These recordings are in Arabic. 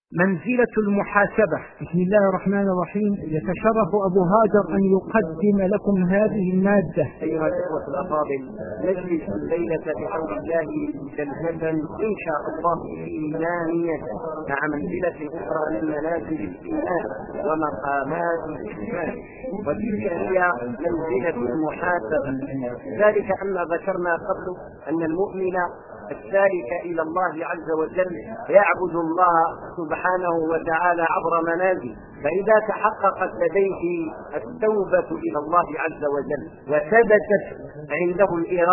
منزلة المحاسبة. بسم الله الرحمن الرحيم. يتشرف أبو هاجر أن يقدم لكم هذه المادة. أيها الأخوة الأفاضل، نجلس الليلة بحول الله جلسة إن شاء الله إيمانية مع منزلة أخرى من منازل الإيمان ومقامات الإيمان، وتلك هي منزلة المحاسبة. ذلك أن ذكرنا قبل أن المؤمن السالك إلى الله عز وجل يعبد الله سبحانه وتعالى عبر منازل، فإذا تحققت لديه التوبة إلى الله عز وجل وثبتت عنده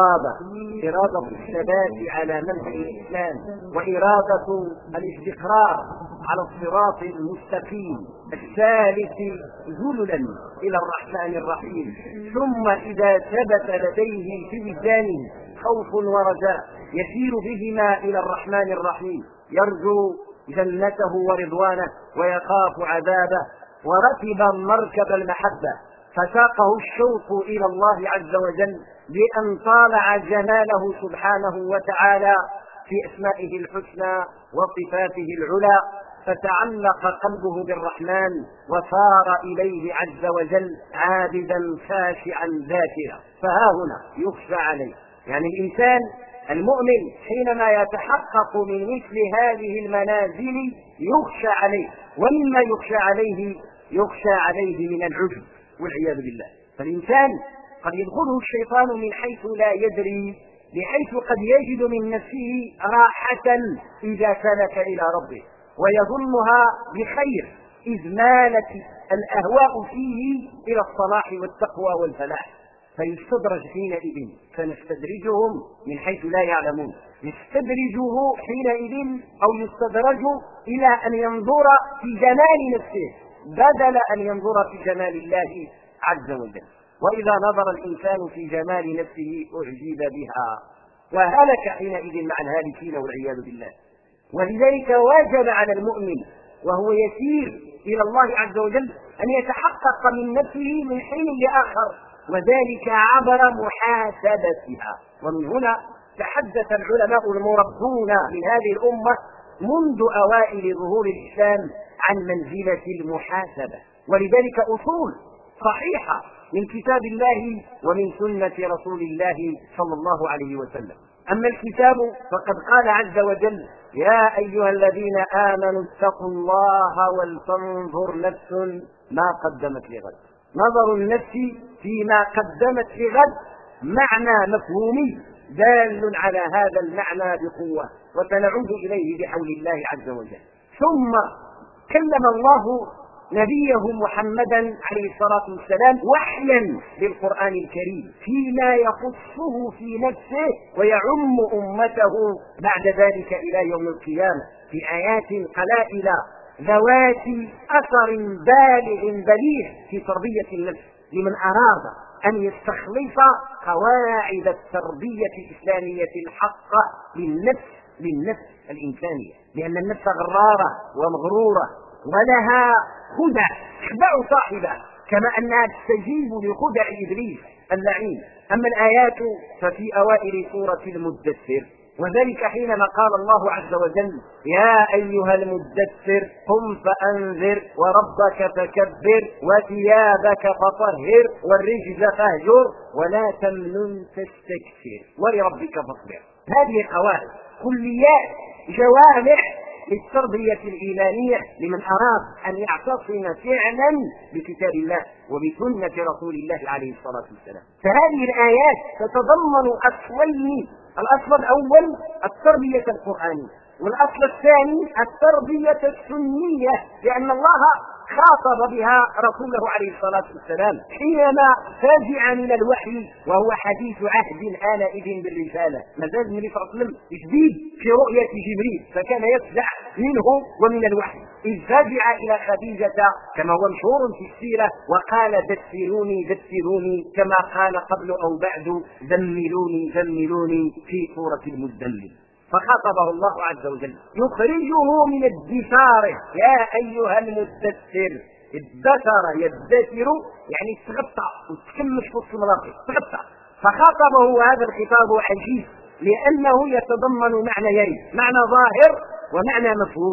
إرادة الثبات على منهج الإسلام وإرادة الاستقرار على الصراط المستقيم الثالث ذللا إلى الرحمن الرحيم، ثم إذا ثبت لديه في وجدانه خوف ورجاء يسير بهما إلى الرحمن الرحيم، يرجو جنته ورضوانه ويخاف عذابه، وركب مركب المحبة فساقه الشوق إلى الله عز وجل بأن طالع جماله سبحانه وتعالى في أسمائه الحسنى وصفاته العلى، فتعلق قلبه بالرحمن وصار إليه عز وجل عابدا خاشعا ذاكرا. فها هنا يخشى عليه، يعني الإنسان المؤمن حينما يتحقق من مثل هذه المنازل يخشى عليه، ومما يخشى عليه من العجب والعياذ بالله. فالإنسان قد يدخله الشيطان من حيث لا يدري، بحيث قد يجد من نفسه راحة إذا سلك إلى ربه ويظنها بخير، إذ مالت الأهواء فيه إلى الصلاح والتقوى والفلاح، فيستدرج حينئذ، فنستدرجهم من حيث لا يعلمون، يستدرجه حينئذ أو يستدرج إلى أن ينظر في جمال نفسه بدل أن ينظر في جمال الله عز وجل. وإذا نظر الإنسان في جمال نفسه أعجب بها وهلك حينئذ مع الهالكين والعياذ بالله. ولذلك واجب على المؤمن وهو يسير إلى الله عز وجل أن يتحقق من نفسه من حين لآخر، وذلك عبر محاسبتها. ومن هنا تحدث العلماء المربون من هذه الأمة منذ أوائل ظهور الإسلام عن منزلة المحاسبة، ولذلك أصول صحيحة من كتاب الله ومن سنة رسول الله صلى الله عليه وسلم. أما الكتاب فقد قال عز وجل: يا أيها الذين آمنوا اتقوا الله ولتنظر نفس ما قدمت لغد. نظر النفس فيما قدمت لغد معنى مفهومي دال على هذا المعنى بقوة، وسنعود إليه بحول الله عز وجل. ثم كلم الله نبيه محمدا عليه الصلاة والسلام وحيا بالقرآن الكريم فيما يخصه في نفسه ويعم أمته بعد ذلك إلى يوم القيامة في آيات قلائل ذوات أثر بالغ بليغ في تربية النفس لمن أراد أن يستخلص قواعد التربية الإسلامية الحقة للنفس الإنسانية، لأن النفس غرارة ومغرورة ولها خدع تخدع صاحبها، كما أنها تستجيب لخدع إبليس اللعين. أما الآيات ففي أوائل سورة المدثر، وذلك حينما قال الله عز وجل: يا أيها المدثر قم فأنذر وربك فكبر وثيابك فطهر والرجز فاهجر ولا تمنن تستكثر ولربك فاصبر. هذه قواعد كليات جوامع للتربية الإيمانية لمن أراد أن يعتصم فعلا بكتاب الله وبسنة رسول الله عليه الصلاة والسلام. فهذه الآيات تتضمن أصلين: الأصل الأول التربية القرآنية، والأصل الثاني التربية السنية، لأن الله خاطب بها رسوله عليه الصلاة والسلام حينما فاجع من الوحي وهو حديث عهد آنئذ بالرسالة، ما زال النبي صلى الله عليه وسلم جديد في رؤية جبريل، فكان يفزع منه ومن الوحي، إذ فاجع إلى خديجة كما هو مشهور في السيرة وقال: دثروني كما قال قبل أو بعد زملوني في سورة المزمل. فخاطبه الله عز وجل يخرجه من الدثار: يا أيها المدثر. الدثر يدثر يعني تغطى وتكمش في المراقب تغطى. فخاطبه هذا الخطاب عجيب لأنه يتضمن معنيين: معنى ظاهر ومعنى مفهوم.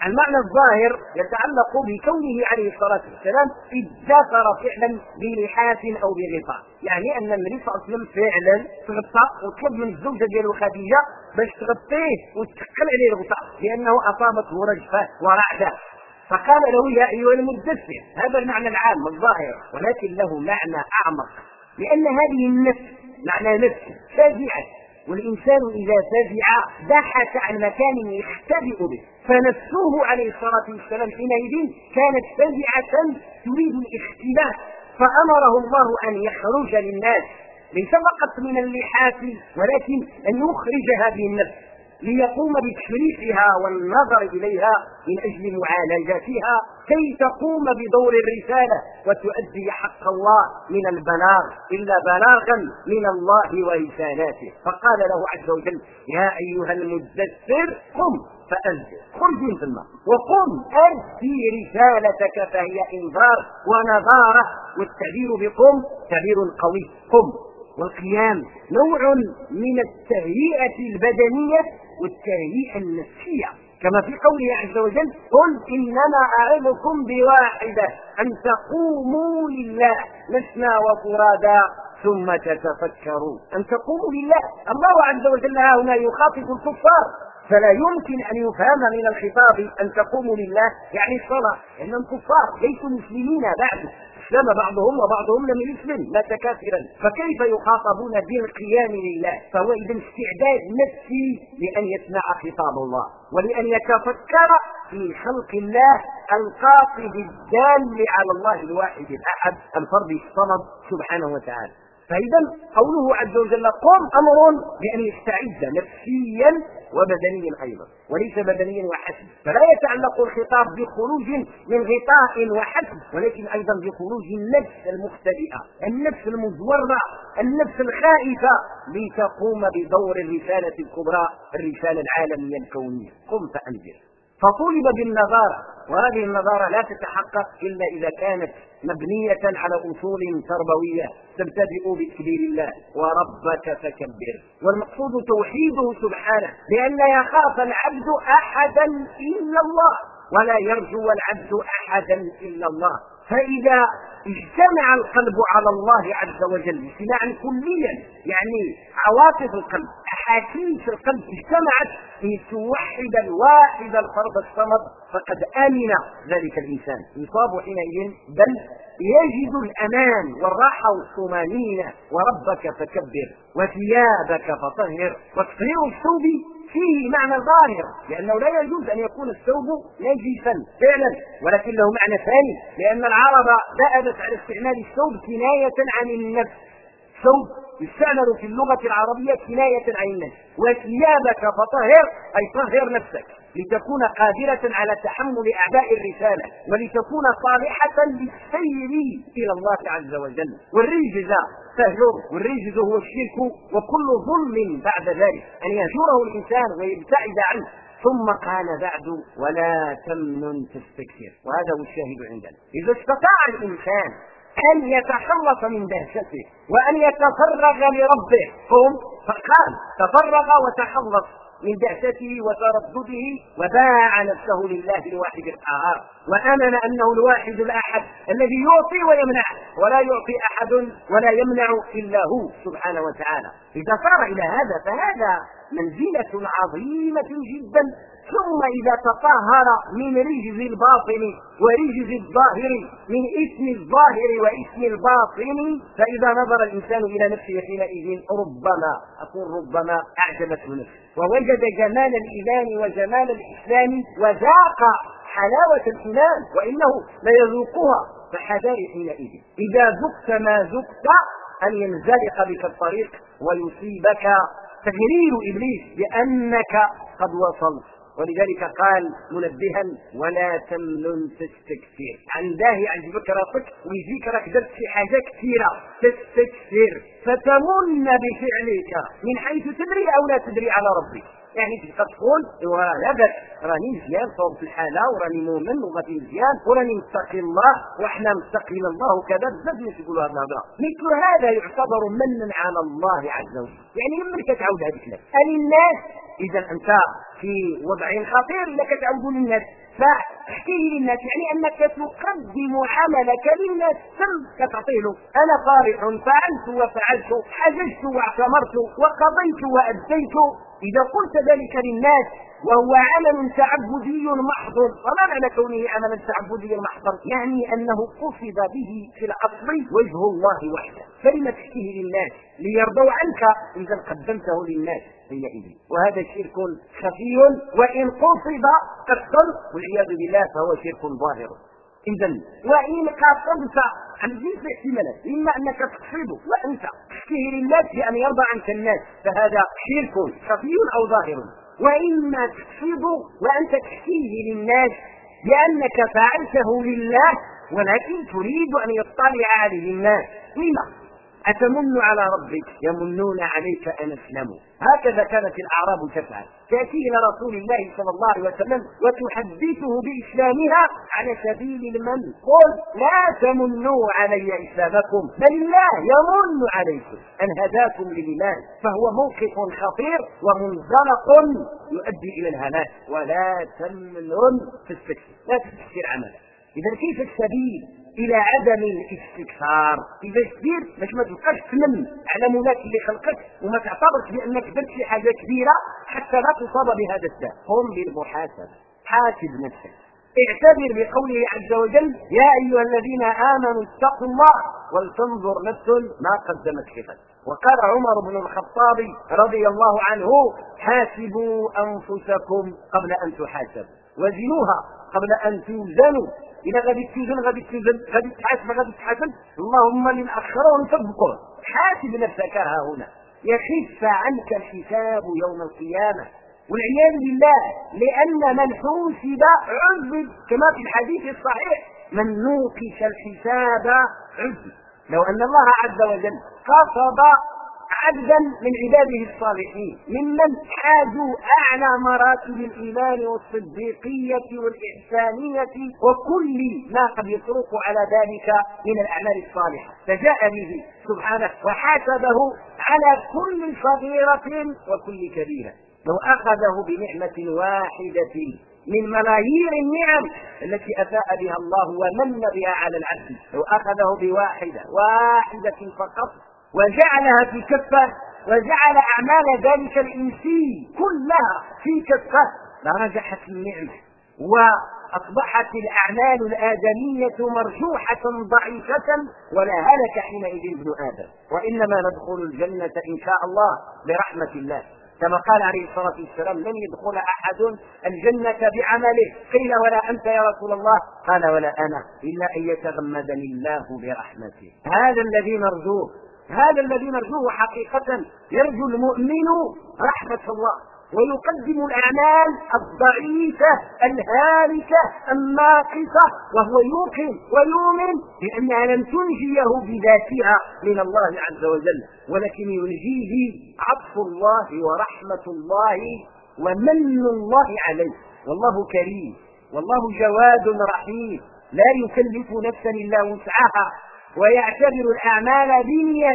المعنى الظاهر يتعلق بكونه عليه الصلاة والسلام اتذكر فعلا بلحاف أو بغطاء، يعني أن النبي صلى الله عليه وسلم فعلا تغطى وطلب من الزوجة ديالو خديجة باش تغطيه وتثقل عليه الغطاء لأنه أصابته رجفة ورعدة، فقال له يا أيها المدثر. هذا المعنى العام الظاهر، ولكن له معنى أعمق، لأن هذه النفس معنى نفس فزعت، والإنسان إذا فزع بحث عن مكان يختبئ به، فنفسه عليه الصلاة والسلام حينئذ كانت فزعة تريد الاختباء، فأمره الله أن يخرج للناس ليس فقط من اللحاف ولكن أن يخرج هذه النفس ليقوم بتشريفها والنظر إليها من أجل معالجتها كي تقوم بدور الرسالة وتؤدي حق الله من البلاغ إلا بلاغا من الله ورسالاته. فقال له عز وجل يا أيها المدثر قم فأنذر، خرج من ثم وقم أدي رسالتك، فهي إنذار ونظارة، والتعبير بقم تعبير قوي. قم، والقيام نوع من التهيئة البدنية والتهيئة النفسية، كما في قوله عز وجل قل إنما أعظكم بواحدة أن تقوموا لله مثنى وفرادا ثم تتفكروا. أن تقوموا لله، الله عز وجل هنا يخاطب الكفار، فلا يمكن أن يفهم من الخطاب أن تقوموا لله يعني الصلاة، لأنهم كفار ليسوا مسلمين بعد، اسلم بعضهم وبعضهم لم يسلم مات كافرا، فكيف يخاطبون بالقيام لله؟ فهو إذن استعداد نفسي لأن يسمع خطاب الله ولأن يتفكر في خلق الله القاصد الدال على الله الواحد الأحد الفرد الصمد سبحانه وتعالى. فإذا قوله عز وجل قم أمر بأن يستعد نفسيا وبدنيا أيضا، وليس بدنيا وحسب، فلا يتعلق الخطاب بخروج من غطاء وحسب، ولكن أيضا بخروج النفس المختبئة، النفس المزورة، النفس الخائفة، لتقوم بدور الرسالة الكبرى، الرسالة العالمية الكونية. قم فأنذر. فطولب بالنظارة، وهذه النظارة لا تتحقق إلا إذا كانت مبنية على أصول تربوية تبتدئ بتكبير الله وربك فكبر، والمقصود توحيده سبحانه، لأن يخاف العبد أحدا إلا الله ولا يرجو العبد أحدا إلا الله. فإذا اجتمع القلب على الله عز وجل اجتماعا كليا، يعني عواطف القلب أحاسيس القلب اجتمعت لتوحد الواحد الفرد الصمد، فقد آمن ذلك الإنسان يصاب حينئذ بل يجد الأمان والراحة والطمأنينة. وربك فكبر وثيابك فطهر. وتطهير الثوب فيه معنى ظاهر، لأنه لا يجوز أن يكون الثوب نجسا فعلا، ولكن له معنى ثاني، لأن العرب دأبت على استعمال الثوب كناية عن النفس. ثوب يستعمل في اللغة العربية كناية عن النفس. وثيابك فطهر أي طهر نفسك لتكون قادرة على تحمل أعباء الرسالة ولتكون صالحة للسير إلى الله عز وجل. والرجز فهجر، والرجز هو الشرك وكل ظلم بعد ذلك أن يهجره الإنسان ويبتعد عنه. ثم قال بعد ولا تمنن تستكثر، وهذا هو الشاهد عندنا. إذا استطاع الإنسان أن يتخلص من دهشته وأن يتفرغ لربه فقال تفرغ وتخلص من دهشته وتردده وباع نفسه لله الواحد القهار، وآمن أنه الواحد الأحد الذي يعطي ويمنع، ولا يعطي أحد ولا يمنع إلا هو سبحانه وتعالى. إذا صار إلى هذا فهذا منزلة عظيمة جدا. ثم إذا تطهر من رجز الباطن ورجز الظاهر، من اسم الظاهر واسم الباطن، فإذا نظر الإنسان إلى نفسه حينئذ ربما أعجبته نفسه ووجد جمال الإيمان وجمال الإسلام وذاق حلاوة الإيمان، وإنه ليذوقها. فحذر حينئذ إذا ذقت ما ذقت أن ينزلق بك الطريق ويصيبك تغرير إبليس بأنك قد وصلت. ولذلك قال منبها ولا تمنن تستكثر، عنده يعجبك راسك ويجيك راك درت شي حاجه كثيره تستكثر، فتمن بفعلك من حيث تدري او لا تدري على ربك. يعني تبقى تقول لا بس راني مزيان صوب في الحاله وراني مؤمن وغادي مزيان وراني متقي الله واحنا متقين الله وكذا، بزاف الناس يقولوا هذه الهضره. مثل هذا يعتبر منا على الله عز وجل. يعني يمكن تعاود هذه الكلام الناس. إذا أنت في وضع خطير إذا كتعود للناس فاحكيه للناس يعني أنك تقدم عملك للناس ثم تعطيه له. أنا فرح فعلت وفعلت، حججت واعتمرت وقضيت وأديت. إذا قلت ذلك للناس وهو عمل تعبدي محض، وما معنى كونه عملا تعبديا محضا؟ يعني أنه قصد به في الأصل وجه الله وحده، فلما تحكيه للناس ليرضوا عنك إذا قدمته للناس حينئذ؟ وهذا شرك خفي، وإن قصد قصدا والعياذ بالله فهو شرك ظاهر. إذا وإن قصدت عن جنس الاحتمالات، إما أنك تقصده وأنت تحكيه للناس بأن يرضى عنك الناس فهذا شرك خفي أو ظاهر، وإما تقصد وأنت تحكيه للناس لأنك فعلته لله ولكن تريد أن يطلع عليه الناس. لما؟ أتمن على ربك؟ يمنون عليك أن أسلموا. هكذا كانت الأعراب تفعل، تأتي إلى رسول الله صلى الله عليه وسلم وتحدثه بإسلامها على سبيل المن. قل لا تمنوا علي إسلامكم بل الله يمن عليكم أن هداكم للإيمان، فهو موقف خطير ومنزلق يؤدي إلى الهلاك. ولا تمنن تستكثر، لا تستكثر عملك. إذا كيف السبيل إلى عدم الاستكثار؟ إذا كبير باش ما تبقاش تمن على مولاك اللي خلقك وما تعتبرش بأنك درت شي حاجة كبيرة حتى لا تصاب بهذا الداء. قم بالمحاسبة، حاسب نفسك، اعتبر بقوله عز وجل يا أيها الذين آمنوا اتقوا الله ولتنظر نفس ما قدمت لغد. وقال عمر بن الخطاب رضي الله عنه حاسبوا أنفسكم قبل أن تحاسبوا، وزنوها قبل أن توزنوا. إذا غادي توزن غادي تحاسب اللهم للأخرون تبقوا. حاسب نفسك ها هنا يخف عنك الحساب يوم القيامة والعياذ بالله، لأن من حوسب عذب كما في الحديث الصحيح من نوقش الحساب عذب. لو أن الله عز وجل قصد عبدا من عباده الصالحين ممن حازوا أعلى مراتب الإيمان والصديقية والإحسانية وكل ما قد يطرق على ذلك من الأعمال الصالحة، فجاء به سبحانه وحاسبه على كل صغيرة وكل كبيرة. لو أخذه بنعمة واحدة من ملايير النعم التي أفاء بها الله ومن بها على العبد، لو أخذه بواحدة فقط وجعلها في كفة وجعل أعمال ذلك الإنسي كلها في كفة لرجحت النعمة وأصبحت الأعمال الآدمية مرجوحة ضعيفة ولا هلك حينئذ ابن آدم. وإنما ندخل الجنة إن شاء الله برحمة الله، كما قال عليه الصلاة والسلام لن يدخل أحد الجنة بعمله. قيل ولا أنت يا رسول الله؟ قال ولا أنا إلا أن يتغمدني الله برحمته. هذا الذي نرجوه حقيقة. يرجو المؤمن رحمة الله ويقدم الأعمال الضعيفة الهالكة الناقصة وهو يوقن ويؤمن بأنها لم تنجيه بذاتها من الله عز وجل، ولكن ينجيه عطف الله ورحمة الله ومن الله عليه. والله كريم والله جواد رحيم لا يكلف نفسا إلا وسعها، ويعتبر الأعمال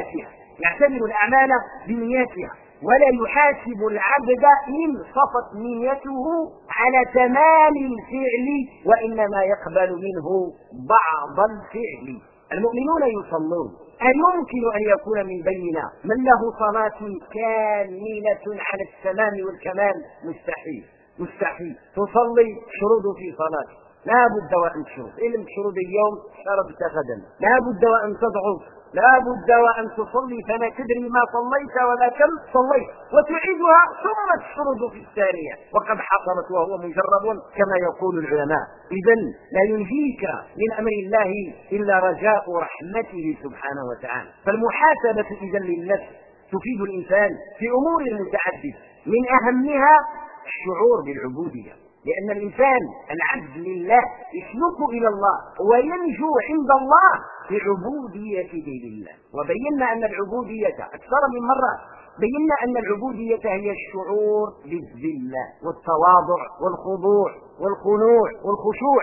بنياتها ولا يحاسب العبد إن صفت نيته على تمام الفعل وإنما يقبل منه بعض الفعل. المؤمنون يصلون، أيمكن أن يكون من بيننا من له صلاة كاملة على التمام والكمال؟ مستحيل. تصلي شروط في صلاتك، لا بد وأن تشرب، إن لم تشرب اليوم شربت غدا، لا بد وأن تضعف، لا بد وأن تصلي فما تدري ما صليت ولا كم صليت وتعيدها ثم تشرد في الثانية وقد حصلت وهو مجرب كما يقول العلماء. إذن لا ينجيك من أمر الله إلا رجاء رحمته سبحانه وتعالى. فالمحاسبة إذن للنفس تفيد الإنسان في أمور متعددة، من أهمها الشعور بالعبودية، لأن الإنسان العبد لله يسلك إلى الله وينجو عند الله بعبوديته لله. وبينا أن العبودية أكثر من مرة، بينا أن العبودية هي الشعور بالذلة والتواضع والخضوع والخنوع والخشوع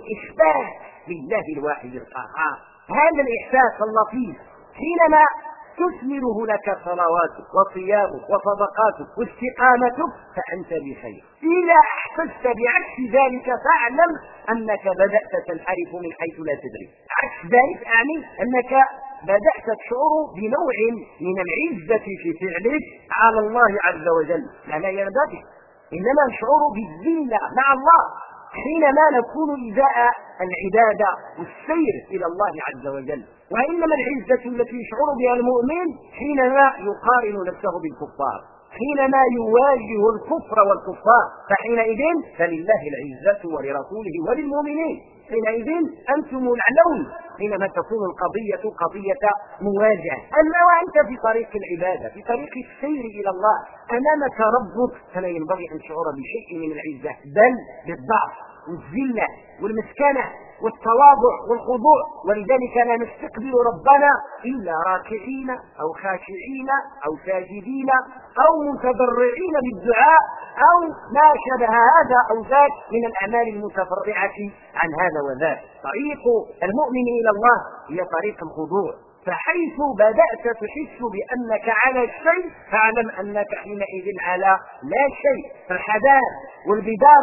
والإخبات لله الواحد القهار. هذا الإحساس اللطيف حينما تثمره لك صلواتك وصيامك وصدقاتك واستقامتك فأنت بخير. إذا أحسست بعكس ذلك فاعلم أنك بدأت تنحرف من حيث لا تدري. عكس ذلك أعني أنك بدأت تشعر بنوع من العزة في فعلك على الله عز وجل، لا ينبغي، إنما الشعور بالذلة مع الله حينما نكون إزاء العبادة والسير إلى الله عز وجل. وإنما العزة التي يشعر بها المؤمن حينما يقارن نفسه بالكفار، حينما يواجه الكفر والكفار، فحينئذ فلله العزة ولرسوله وللمؤمنين، حينئذ أنتم الأعلون حينما تكون القضية قضية مواجهة. أما وأنت في طريق العبادة، في طريق السير إلى الله، أمامك ربك، فلا ينبغي أن تشعر بشيء من العزة، بل بالضعف والذلة والمسكنة والتواضع والخضوع. ولذلك لا نستقبل ربنا إلا راكعين أو خاشعين أو ساجدين أو متضرعين بالدعاء أو ما شبه هذا أو ذاك من الأعمال المتفرعة عن هذا وذاك. طريق المؤمن إلى الله هي طريق الخضوع. فحيث بدأت تحس بأنك على شيء فاعلم أنك حينئذ على لا شيء. فالحذار والبدار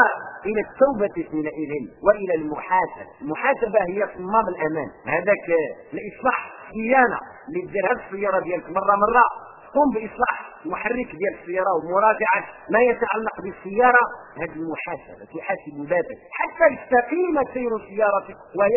إلى التوبة حينئذ وإلى المحاسبة. المحاسبة هي صمام الأمان، هذاك الإصلاح صيانة اللي تديرها السيارة ديالك مرة قم بإصلاح محرك ديال السيارة ومراجعة ما يتعلق بالسيارة. هذه المحاسبة تحاسب ذاتك حتى يستقيم سير سيارتك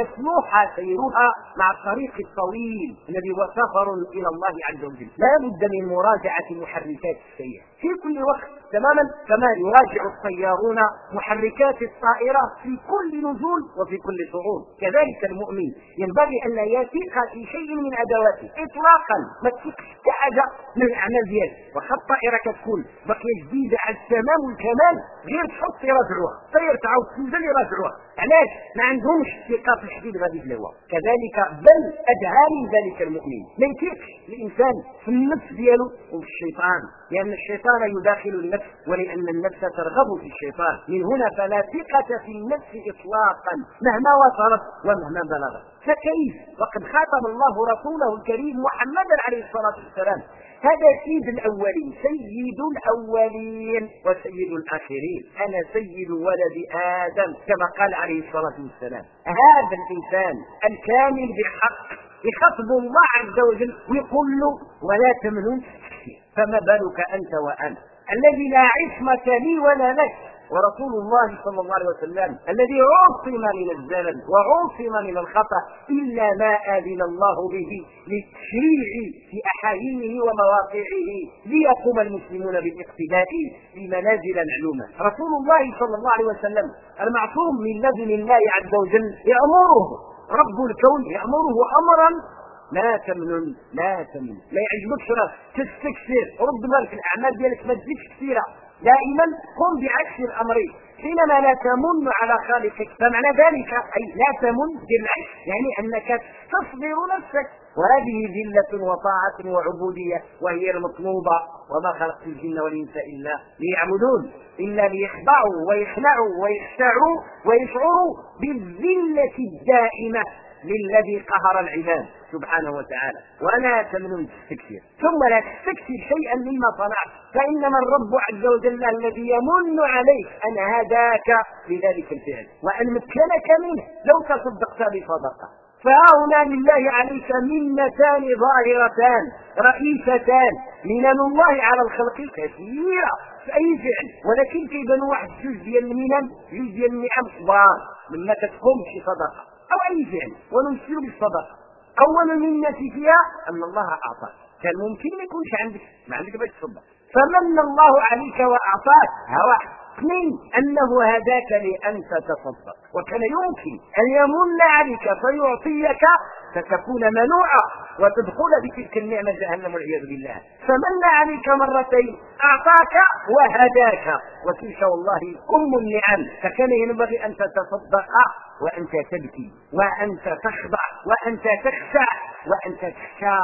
ويصلح سيرها مع الطريق الطويل الذي هو سفر إلى الله عز وجل. لا بد من مراجعة محركات السيارة في كل وقت، تماما كما يراجع الطيارون محركات الطائرة في كل نزول وفي كل صعود. كذلك المؤمن ينبغي أن لا يثق في شيء من أدواته إطلاقا، ما تثقش كحاجة من الأعمال ديالك. وخط الطائرة كتكون بقية جديدة على التمام والكمال، غير تحط يراجعوها طير تعاود تنزل يراجعوها. علاش؟ ما عندهمش ثقة في الحديد غادي يبلغوها. كذلك بل أدعى من ذلك المؤمن ما يثقش الإنسان في النفس ديالو وفي الشيطان، لأن الشيطان يداخل النفس ولأن النفس ترغب في الشيطان. من هنا فلا ثقة في النفس إطلاقا مهما وصلت ومهما بلغت. فكيف وقد خاطب الله رسوله الكريم محمدا عليه الصلاة والسلام، هذا سيد الأولين سيد الأولين وسيد الآخرين، أنا سيد ولد آدم كما قال عليه الصلاة والسلام. هذا الإنسان الكامل بحق يخاطب الله عز وجل ويقول له ولا تمنن تستكثر، فما بالك أنت وأنا الذي لا عصمة لي ولا لك. ورسول الله صلى الله عليه وسلم الذي عصم من الزلل وعصم من الخطأ إلا ما أذن الله به للتشريع في أحايينه ومواقعه ليقوم المسلمون بالاقتداء في منازل معلومة. رسول الله صلى الله عليه وسلم المعصوم من لدن الله عز وجل يأمره رب الكون، يأمره أمرا لا تمنن لا يعجبكش راه تستكثر، رد بالك الأعمال ديالك ما تزيدش كثيرة، دائما قم بعكس الأمر. حينما لا تمن على خالقك فمعنى ذلك أي لا تمن بالعكس، يعني أنك تصبر نفسك. وهذه ذلة وطاعة وعبودية وهي المطلوبة. وما خلقت الجن والإنس إلا ليعبدون، إلا ليخضعوا ويخلعوا ويخشعوا ويشعروا بالذلة الدائمة للذي قهر العباد سبحانه وتعالى. ولا تمنن تستكثر، ثم لا تستكثر شيئا مما صنعت، فإنما الرب عز وجل الذي يمن عليك أن هداك لذلك الفعل وأن مكنك منه لو تصدقت بصدقة. فهنا لله عليك منتان ظاهرتان رئيستان، منن الله على الخلق كثيرة في أي فعل، ولكن كيبان واحد جزء ديال المنن جزء ديال النعم كبار مما تقوم بشي صدقة أو أي فعل ونمثل بالصدقة. أول منة فيها أن الله أعطاك، كان ممكن ما يكونش عندك، ما عندك باش تصدق، فمن الله عليك وأعطاك. واحد. اثنين أنه هداك لأن تتصدق، وكان يمكن أن يمن عليك فيعطيك فتكون منوعا وتدخل بتلك النعمة جهنم والعياذ بالله. فمن عليك مرتين، أعطاك وهداك، وتلك والله أم النعم. فكان ينبغي أن تتصدق وأنت تبكي وأنت تخضع وأنت تخشع وأنت تخشى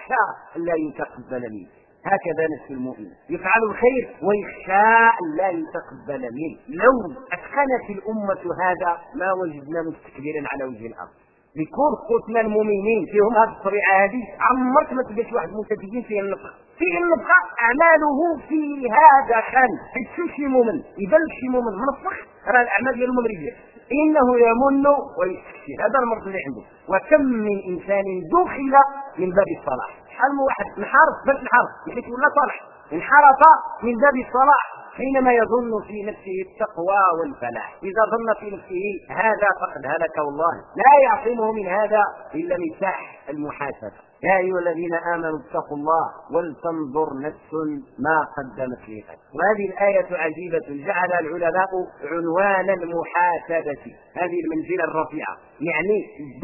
لا يتقبل منك. هكذا نفس المؤمن يفعل الخير ويخشى لا يتقبل منه. لو أتقنت الأمة هذا ما وجدنا مستكبرا على وجه الأرض. بيكون خوتنا المؤمنين فيهم هذه الطبيعه هذه، عمرك ما تلقى شي واحد متدين فيه النفخ، فيه النفخ اعماله فيها دخل، حيت شي مؤمن يبان شي مؤمن منفخ راه الاعمال ديالو مريضه، انه يمن ويستكبر، هذا المرض اللي عنده. وكم من انسان دخل من باب الصلاح، شحال من واحد انحرف باش انحرف حيت ولا صالح، انحرف من باب الصلاح حينما يظن في نفسه التقوى والفلاح. إذا ظن في نفسه هذا فقد هلك، والله لا يعصمه من هذا إلا مفتاح المحاسبة. يا أيها الذين آمنوا اتقوا الله ولتنظر نفس ما قدمت لغد. وهذه الآية عجيبة، جعل العلماء عنوان المحاسبة هذه المنزلة الرفيعة، يعني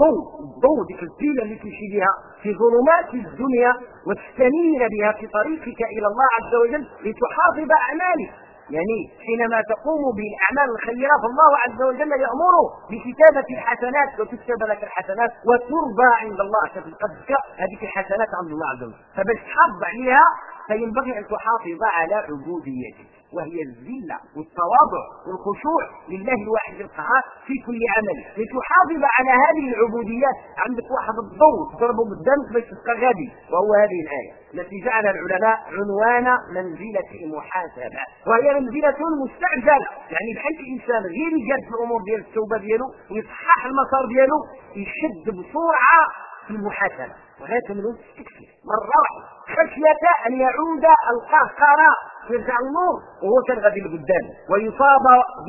الضوء ديك البيلة اللي تمشي بها في ظلمات الدنيا وتستنير بها في طريقك إلى الله عز وجل لتحافظ أعمالك. يعني حينما تقوم بالاعمال الخيره فالله عز وجل يامر بكتابه الحسنات، وتكتب لك الحسنات وترضى عند الله، تتقدك هذه الحسنات عند الله عز وجل. فباش تحافظ عليها فينبغي ان تحافظ على عبوديتك، وهي الذله والتواضع والخشوع لله الواحد القهار في كل عمل. لتحافظ على هذه العبوديات عندك واحد الضوء تضربه قدامك باش تبقى غادي، وهو هذه الايه التي جعل العلماء عنوان منزله المحاسبه، وهي منزله مستعجله. يعني بحال الانسان غير يجاد في الامور ديال التوبه ديالو ويصحح المسار ديالو، يشد بسرعه في المحاسبه، وهذا من التكفير مره واحده خشيه ان يعود القهقرة يرجع النور وهو كان غادي لقدام ويصاب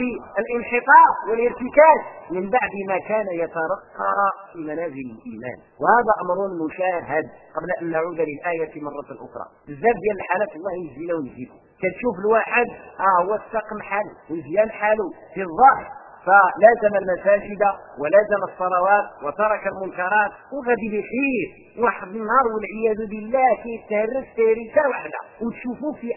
بالانحطاط والارتكاز من بعد ما كان يترقى في منازل الايمان. وهذا امر مشاهد. قبل ان نعود للايه مره اخرى، بزاف ديال الحالات الله يجزينا ويجزيكم، كتشوف الواحد هو استقم حاله ومزيان حاله في الظاهر، فلازم المساجد ولازم الصلوات وترك المنكرات وغادي بخير. واحد النهار والعياذ بالله كيتهرس تهريسه واحده وتشوفوه في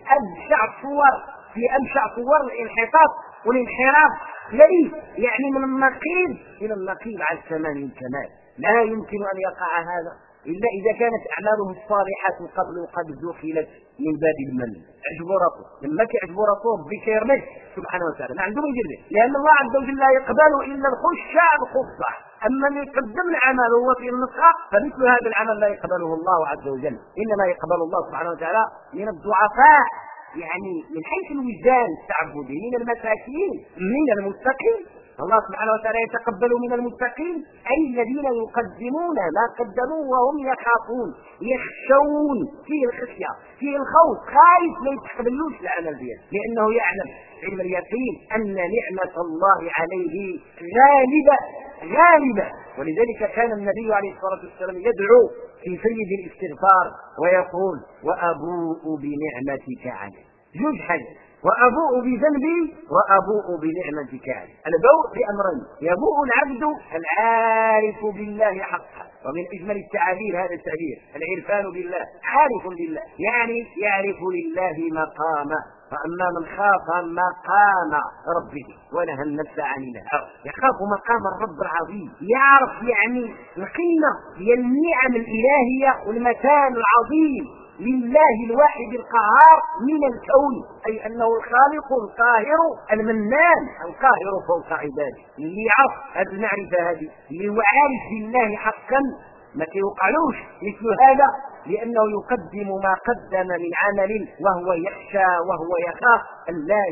ابشع صور الانحطاط والانحراف ليه، يعني من النقيض الى النقيض على الثمان الكمال. لا يمكن ان يقع هذا الا اذا كانت اعماله الصالحات قبل قد دخلت من باب المن. عجبوا راسه لما كيعجبوا راسه ربي كيرمش سبحانه وتعالى، ما عنده ما يدير، لان الله عز وجل لا يقبل الا الخشع الخصه. اما اللي يقدم العمل هو في النسخه فمثل هذا العمل لا يقبله الله عز وجل، انما يقبل الله سبحانه وتعالى من الضعفاء، يعني من حيث الوجدان التعبدي، من المساكين، من المتقين. الله سبحانه وتعالى يتقبل من المتقين أي الذين يقدمون ما قدموا وهم يخافون، يخشون، فيه الخشية فيه الخوف، خايف ما يتقبلوش العمل ديالو، لأنه يعلم علم اليقين أن نعمة الله عليه غالبة. ولذلك كان النبي عليه الصلاة والسلام يدعو في سيد الاستغفار ويقول وأبوء بنعمتك علي. جوج حاجات، وأبوء بذنبي وأبوء بنعمتك علي. البوء بأمرين، يبوء العبد العارف بالله حقا، ومن أجمل التعابير هذا التعبير العرفان بالله، عارف بالله يعني يعرف لله مقامه. فأما من خاف مقام ربه ونهى النفس عن الهوى، يخاف مقام الرب العظيم، يعرف يعني القيمة هي النعم الإلهية والمكان العظيم لله الواحد القهار من الكون، أي أنه الخالق القاهر المنان القاهر فوق عباده. اللي يعرف هذه المعرفة هذه اللي هو عارف بالله حقا ما كيوقعلوش مثل هذا، لأنه يقدم ما قدم من عمل وهو يخشى وهو يخاف أن لا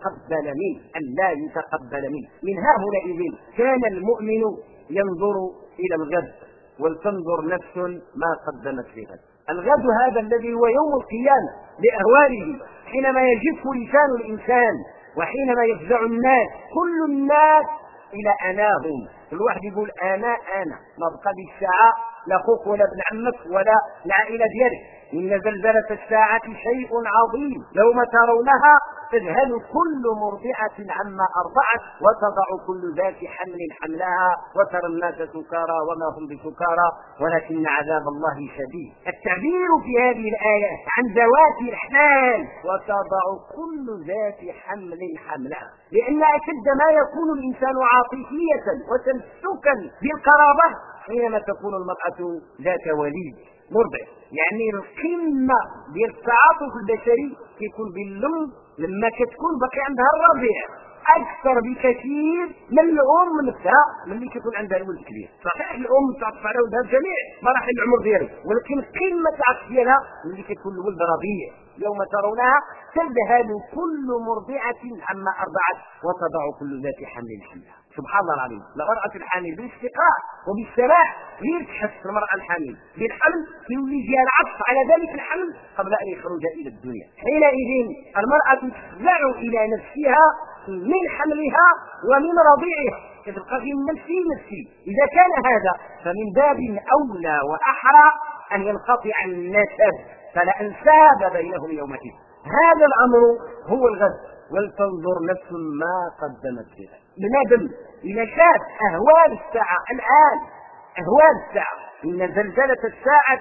يتقبل منه. من ها هنا إذن كان المؤمن ينظر إلى الغد ولتنظر نفس ما قدمت لغد. الغد هذا الذي هو يوم القيامة لأهواله، حينما يجف لسان الإنسان وحينما يفزع الناس، كل الناس إلى أناهم، كل واحد يقول أنا ما بقى دي الساعة لا أخوك ولا ابن عمك ولا العائلة ديالك. إن زلزلة الساعة شيء عظيم يوم ترونها تذهل كل مرضعة عما أرضعت وتضع كل ذات حمل حملها وترى الناس سكارى وما هم بسكارى ولكن عذاب الله شديد. التعبير في هذه الآية عن ذوات الحمل، وتضع كل ذات حمل حملها، لأن أشد ما يكون الإنسان عاطفية وتمسكا بالقرابة حينما تكون المرأة ذات وليد مرضع. يعني القمة ديال التعاطف البشري كيكون باللم لما كتكون باقي عندها الرضيع اكثر بكثير من الام نفسها ملي كيكون عندها الولد كبير. صحيح الام تعطف على ولدها بجميع مراحل العمر ديالو، ولكن قمه العطف ديالها ملي كيكون الولد رضيع. يوم ترونها تذهل كل مرضعه عما ارضعت وتضع كل ذات حمل حملها. سبحان الله العظيم. المرأة الحامل بالاستقاء وبالسماع غير تحس المرأة الحامل بالحمل يولي يجيها العطف على ذلك الحمل قبل أن يخرج إلى الدنيا. حينئذ المرأة تفزع إلى نفسها من حملها ومن رضيعها، تبقى في نفسي. إذا كان هذا فمن باب أولى وأحرى أن ينقطع النسب، فلا أنساب بينهم يومئذ. هذا الأمر هو الغد، ولتنظر نفس ما قدمت لها. بنادم إذا شاف أهوال الساعة الآن، أهوال الساعة، إن زلزلة الساعة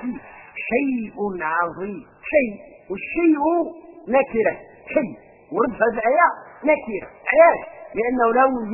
شيء عظيم. شيء، والشيء نكرة، شيء ورد هذه الآية نكرة. علاش؟ لأنه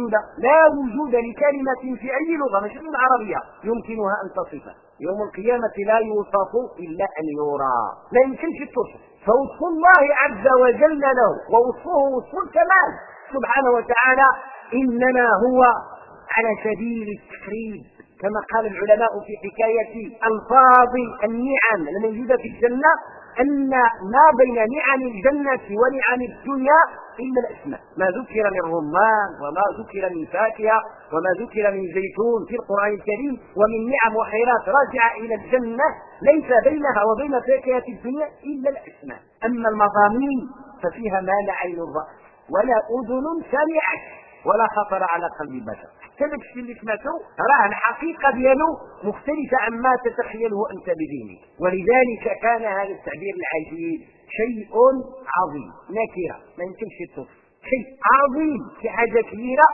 لا وجود لكلمة في أي لغة مش العربية يمكنها أن تصفه. يوم القيامة لا يوصف إلا أن يرى، لا يمكنش التوصف. فوصف الله عز وجل له ووصفه وصف الكمال سبحانه وتعالى إنما هو على سبيل التقريب، كما قال العلماء في حكاية ألفاظ النعم الموجودة في الجنة، أن ما بين نعم الجنة ونعم الدنيا إلا الأسماء. ما ذكر من رمان وما ذكر من فاكهة وما ذكر من زيتون في القرآن الكريم ومن نعم وخيرات راجعة إلى الجنة ليس بينها وبين فاكهة الدنيا إلا الأسماء. أما المضامين ففيها ما لا عين رأت ولا أذن سمعت ولا خطر على قلب البشر. كذلك الشيء اللي سمعته راه الحقيقة ديالو مختلفة عما تتخيله أنت بذهنك. ولذلك كان هذا التعبير العجيب شيء عظيم، نكرة ما يمكنش توصف. شيء عظيم، في حاجة كبيرة،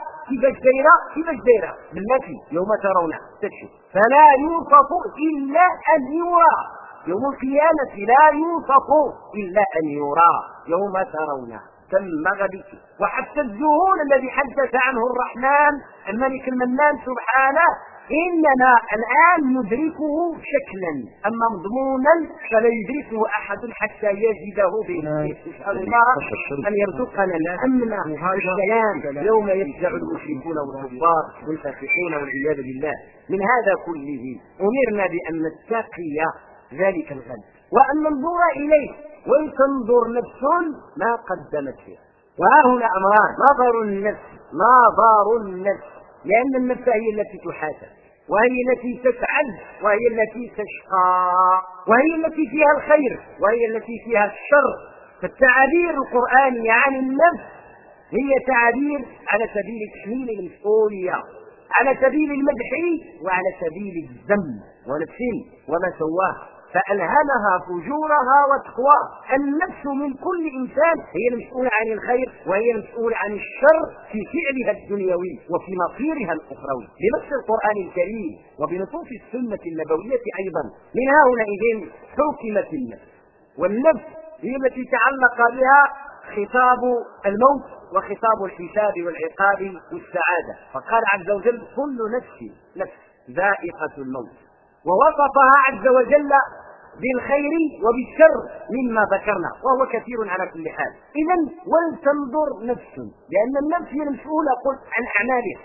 كيفاش دايرة بالنفي. يوم ترونه تكشف فلا يوصف إلا أن يرى. يوم القيامة لا يوصف إلا أن يرى يوم ترونه تم غبك. وحتى الذهول الذي حدث عنه الرحمن الملك المنان سبحانه إننا الآن ندركه شكلا، أما مضمونا فلا يدركه أحد حتى يجده به. نسأل الله أن يرزقنا الأمن والسلام يوم يفزع المشركون والكفار والفاسقون والعياذ بالله. من هذا كله أمرنا بأن نتقي ذلك الغد وأن ننظر إليه ولتنظر نفس ما قدمت فيه. وها هنا أمران: نظر النفس، لأن النفس هي التي تحاسب، وهي التي تسعد، وهي التي تشقى، وهي التي فيها الخير، وهي التي فيها الشر. فالتعابير القرآنية عن النفس هي تعابير على سبيل تحميل المسؤولية، على سبيل المدح وعلى سبيل الذم. ونفس وما سواها فألهمها فجورها وتقواها. النفس من كل إنسان هي المسؤولة عن الخير وهي المسؤولة عن الشر في فعلها الدنيوي وفي مصيرها الأخروي بنص القرآن الكريم وبنصوص السنة النبوية أيضا. من هؤلاء حكمت النفس، والنفس هي التي تعلق بها خطاب الموت وخطاب الحساب والعقاب والسعادة. فقال عز وجل: كل نفس ذائقة الموت، ووصفها عز وجل بالخير وبالشر مما ذكرنا وهو كثير على كل حال. إذن ولتنظر نفس، لأن النفس هي المسؤولة عن أعمالها.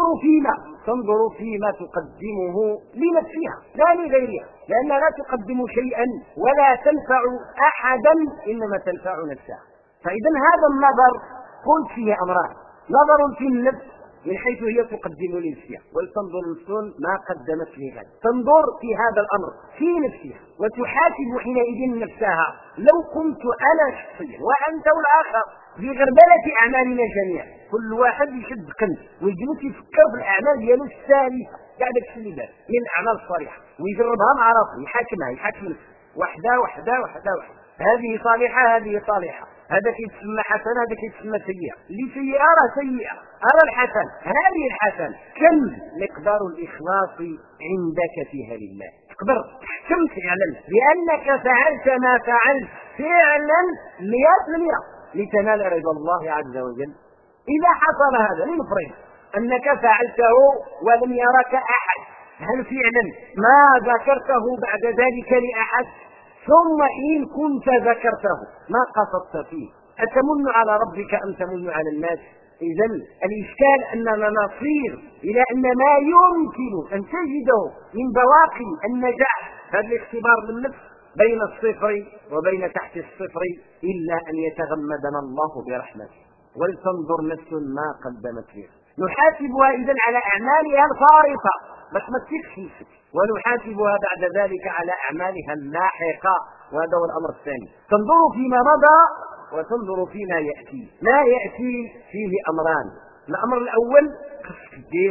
تنظر فيما تقدمه لنفسها لا لغيرها، لأنها لا تقدم شيئا ولا تنفع أحدا إنما تنفع نفسها. فإذا هذا النظر قلت فيه أمران: نظر في النفس من حيث هي تقدم لنفسها، ولتنظر نفس ما قدمت لغد. تنظر في هذا الأمر في نفسها وتحاسب حينئذ نفسها. لو كنت أنا شخصيا وأنت والآخر بغربلة أعمالنا جميعا، كل واحد يشد قنت ويجلس يفكر في الأعمال ديالو السالفة قاعد يكشف من الأعمال الصالحة ويجربها مع راسه، يحاكم واحدة، هذه صالحة هذه صالحة، هذا كيتسمى حسن هذا كيتسمى سيئة، اللي سيئة راه سيئة، أرى الحسن هذه الحسن. كم مقدار الإخلاص عندك فيها لله؟ تقدر تحكم فعلا بأنك فعلت ما فعلت فعلا 100% لتنال رضا الله عز وجل. إذا حصل هذا لنفرض أنك فعلته ولم يرك أحد، هل فعلا ما ذكرته بعد ذلك لأحد؟ ثم إن كنت ذكرته ما قصدت فيه، أتمن على ربك أم تمن على الناس؟ إذا الإشكال أننا نصير إلى أن ما يمكن أن تجده من بواقي النجاح هذا الاختبار للنفس بين الصفر وبين تحت الصفر إلا أن يتغمدنا الله برحمته ولتنظر نفس ما قدمت له. نحاسبها إذن على أعمالها الفارطة بس ما تكفيش، ونحاسبها بعد ذلك على أعمالها اللاحقة، وهذا هو الأمر الثاني. تنظر فيما مضى وتنظر فيما يأتي. ما يأتي فيه أمران، الأمر الأول خصك دير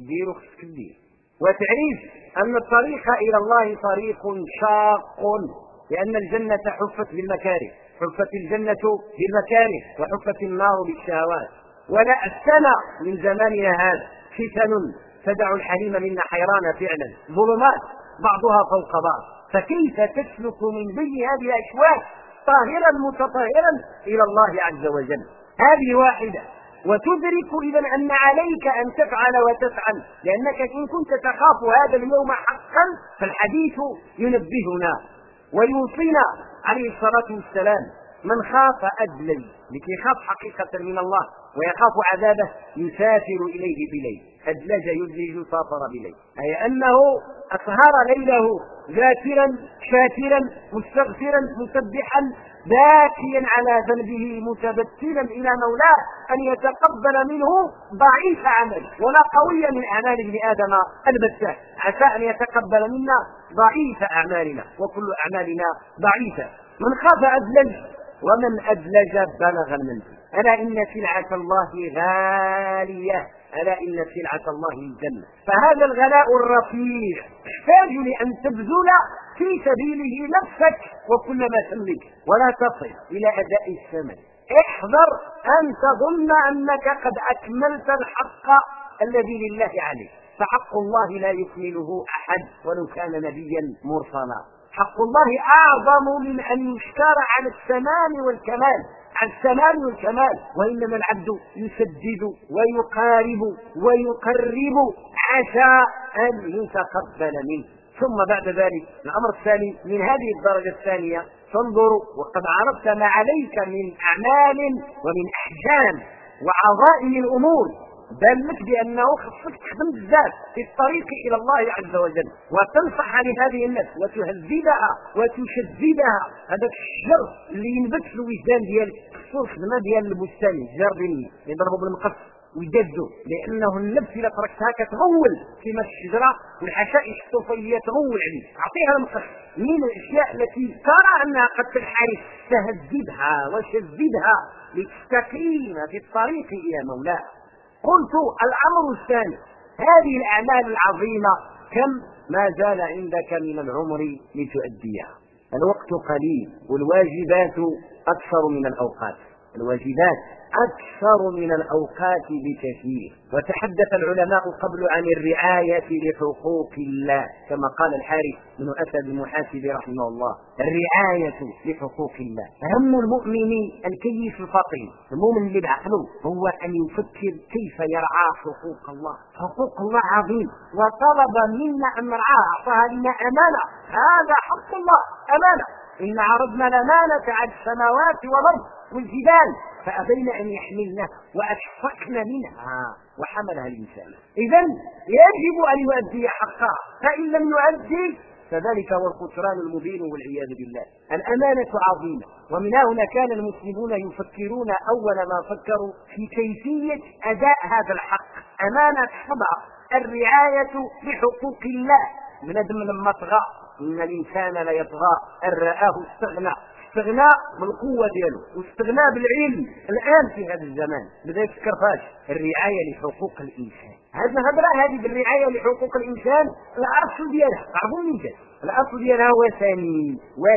وتعريف أن الطريق إلى الله طريق شاق، لأن الجنة حفت بالمكاره، حفت الجنة بالمكاره وحفت النار بالشهوات. ولا أسنى من زماننا هذا فتن تدع الحليم منا حيران فعلا، ظلمات بعضها فوق بعض، فكيف تسلك من بين هذه الأشواك طاهرا متطهرا إلى الله عز وجل؟ هذه واحدة. وتدرك إذا أن عليك أن تفعل وتفعل، لأنك إن كنت تخاف هذا اليوم حقا فالحديث ينبهنا ويوصينا عليه الصلاة والسلام: من خاف أدلج، لكي يخاف حقيقة من الله ويخاف عذابه يسافر إليه بليل. أدلج يدلج سافر بليل، أي أنه أسهر ليله ذاكرا شاكرا مستغفرا مسبحا باكيا على ذنبه متبتلا إلى مولاه أن يتقبل منه ضعيف عمل ولا قوي من أعمال ابن آدم البتة، عسى أن يتقبل منا ضعيف أعمالنا وكل أعمالنا ضعيفة. من خاف أدلج، ومن أدلج بلغ المنزل. ألا إن سلعة الله غالية، ألا إن سلعة الله الجنة. فهذا الغلاء الرفيع يحتاج لأن تبذل في سبيله نفسك وكل ما تملك ولا تصل إلى أداء الثمن. احذر أن تظن أنك قد أكملت الحق الذي لله عليك، فحق الله لا يكمله أحد ولو كان نبيا مرسلا. حق الله أعظم من أن يشترى على التمام والكمال، على التمام والكمال، وإنما العبد يسدد ويقارب ويقرب عسى أن يتقبل منه. ثم بعد ذلك الأمر الثاني من هذه الدرجة الثانية: تنظر وقد عرفت ما عليك من أعمال ومن أحجام وعظائم الأمور، دلت بأنه خصك تخدم بزاف في الطريق إلى الله عز وجل وتنصح لهذه النفس وتهذبها وتشددها. هذا الشجر اللي ينبت في الوجدان ديالك خصوص خدمة ديال البستان، الجار اللي يضربوا بالمقص ويجدوا، لأنه النفس إذا تركتها كتغول كما الشجرة والحشائش الطفيلية تغول عليه. أعطيها المقص من الأشياء التي ترى أنها قد تنحرف، تهذبها وشددها لتستقيم في الطريق إلى مولاه. قلت الأمر الثاني: هذه الأعمال العظيمة كم ما زال عندك من العمر لتؤديها؟ الوقت قليل والواجبات أكثر من الأوقات، الواجبات أكثر من الأوقات بكثير. وتحدث العلماء قبل عن الرعاية لحقوق الله، كما قال الحارث بن أسد المحاسب رحمه الله: الرعاية لحقوق الله. هم المؤمن الكيس الفطين، المؤمن اللي بعقله هو أن يفكر كيف يرعى حقوق الله. حقوق الله عظيم وطلب منا أن نرعاها، أعطاها لنا أمانة، هذا حق الله أمانة. إن عرضنا الأمانة على السماوات والأرض والجبال فأبين أن يحملنها وأشفقن منها وحملها الإنسان. إذن يجب أن يؤدي حقها، فإن لم يؤدي فذلك هو الخسران المبين والعياذ بالله. الأمانة عظيمة، ومن هنا كان المسلمون يفكرون أول ما فكروا في كيفية أداء هذا الحق، أمانة حضر الرعاية بحقوق الله. من أدم لما طغى، إن الإنسان لا يطغى أن رآه استغنى بالقوة دياله واستغنى بالعلم. الآن في هذا الزمان بدأ يفكر فاش الرعاية لحقوق الإنسان. هذه بالرعاية لحقوق الإنسان الأصل ديالها تعرفون من جد، الأصل ديالها وثني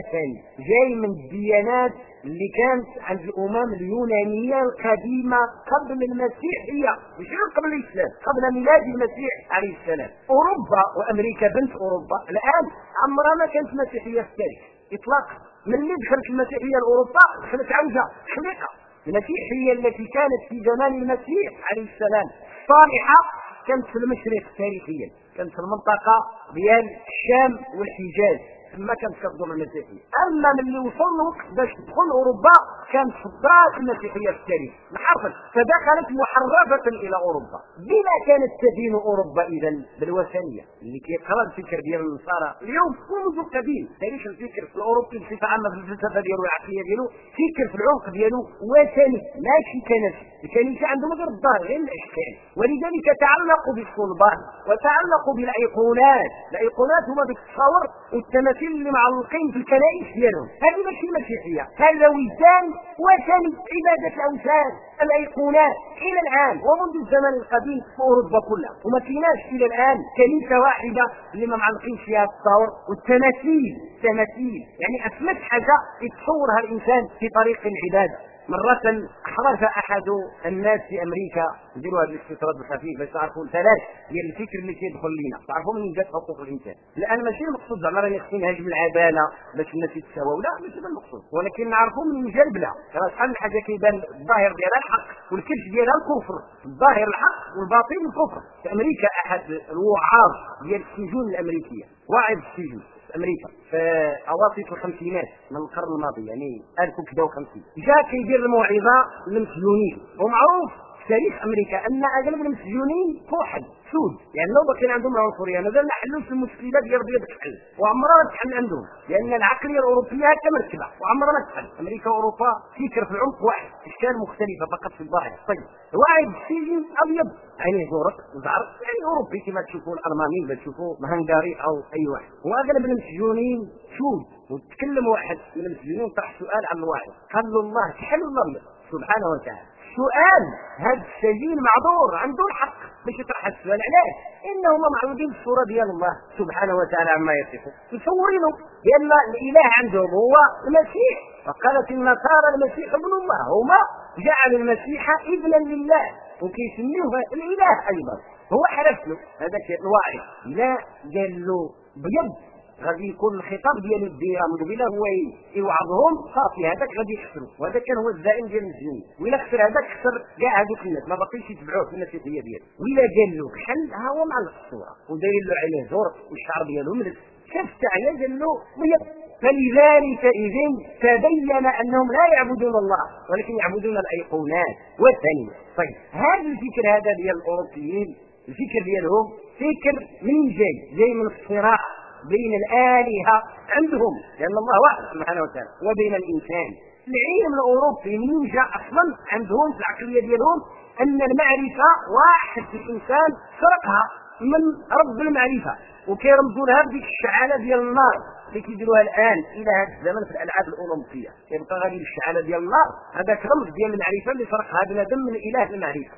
جاي من الديانات اللي كانت عند الأمم اليونانية القديمة قبل المسيحية، مش قبل الإسلام، قبل ميلاد المسيح عليه السلام. أوروبا وأمريكا بنت أوروبا الآن عمرها ما كانت مسيحية في التاريخ إطلاقا. من اللي دخلت المسيحية لأوروبا دخلت عوجة خليقة. المسيحية التي كانت في زمان المسيح عليه السلام صالحة كانت في المشرق تاريخيا، كانت في المنطقة ديال الشام والحجاز، ما كانت كتضر المسيحيه. اما من اللي وصل الوقت باش تدخل اوروبا كانت صدرات المسيحيه في التاريخ محرفه، فدخلت محرفه الى اوروبا. بما كانت تدين اوروبا اذا بالوثنيه اللي كيقرا الفكر ديال النصارى اليوم منذ قديم. تاريخ الفكر في الاوروبي بصفه عامه في الفلسفه ديالو والعقليه ديالو فكر في العمق ديالو وثني ماشي كنسي. الكنيسه عندهم غير الظاهر غير الاشكال، ولذلك تعلقوا بالصلبان وتعلقوا بالايقونات. الايقونات هما بالتصاور والتماثيل اللي معلقين في الكنائس ديالهم. هذه ماشي مسيحيه، هذا وجدان وثني، عباده الاوثان، الايقونات الى الان ومنذ الزمن القديم في اوروبا كلها. وما كايناش الى الان كنيسه واحده اللي ما معلقين فيها التصاور والتماثيل. تماثيل يعني اسمت حاجه يتصورها الانسان في طريق العباده. مرة أحرج أحد الناس في أمريكا يديروا هذا الاستطراد الخفيف باش تعرفوا ثلاث ديال الفكر اللي كيدخل لينا، تعرفوا من جات حقوق الإنسان. الآن ماشي المقصود زعما راني خصني نهاجم العدالة باش الناس يتساواو، لا ماشي هذا المقصود، ولكن نعرفوا من جا البلا. راه شحال من حاجة كيبان الظاهر ديالها الحق والكلش ديالها الكفر، الظاهر الحق والباطن الكفر. في أمريكا أحد الوعاظ ديال السجون الأمريكية، واعظ السجون امريكا في اواسط الخمسينات من القرن الماضي يعني 1050 جاء كيدير الموعظه للمسجونين. ومعروف في تاريخ امريكا ان اغلب المسجونين فوحد سود، يعني لو كان عندهم عنصريه مازال ما حلوش المشكله ديال بيض الحل، وعمرها ما تحل عندهم لان العقليه الاوروبيه هكا مركبه وعمرها ما تحل. امريكا واوروبا فكر في العمق واحد، اشكال مختلفه فقط في الظاهر. طيب واحد السجن ابيض عينيه زورق وزعرق يعني اوروبي كما تشوفوا الالماني ولا تشوفوا الهنغاري او اي واحد، واغلب المسجونين سود. وتكلم واحد من المسجونين طرح سؤال عن الواحد قال له الله تحل الله سبحانه وتعالى. سؤال هذا السجين معذور عنده الحق باش يطرح السؤال. علاش؟ انهم معروضين بالصوره ديال الله سبحانه وتعالى عما يصفون، مصورينه بان الاله عندهم هو المسيح. وقالت النصارى المسيح ابن الله، هما جعلوا المسيح ابنا لله وكيسميوه الاله ايضا. هو حرف له هذاك الواعظ لا قال له بيض غادي يكون الخطاب ديال الديره مقبله هو يوعظهم صافي هذاك غادي يخسروا، وهذا كان هو الزعيم ديال المسلمين. وإلا خسر هذاك خسر كاع هذوك الناس ما باقيش يتبعوه في المسيحيه ديالو. وإلا قال له كحل ها هو معلق الصوره وداير له عليه زور والشعر ديالو ملس شاف التعيه قال له بيض. فلذلك إذن تبين أنهم لا يعبدون الله ولكن يعبدون الأيقونات والثانية. طيب هذا الفكر هذا ديال الأوروبيين الفكر ديالهم فكر من جاي من الصراع بين الآلهة عندهم لأن الله واحد سبحانه وتعالى وبين الإنسان. العلم الأوروبي من جاء أصلا عندهم في العقلية ديالهم أن المعرفة واحد في الإنسان سرقها من رب المعرفة وكيرمزوا لها بديك الشعالة ديال النار اللي كيديروها الان الى هذا الزمن في الالعاب الاولمبيه. يبقى غادي الشعاله ديال النار هذاك رمز ديال المعرفه اللي سرقها بنادم من اله المعرفه.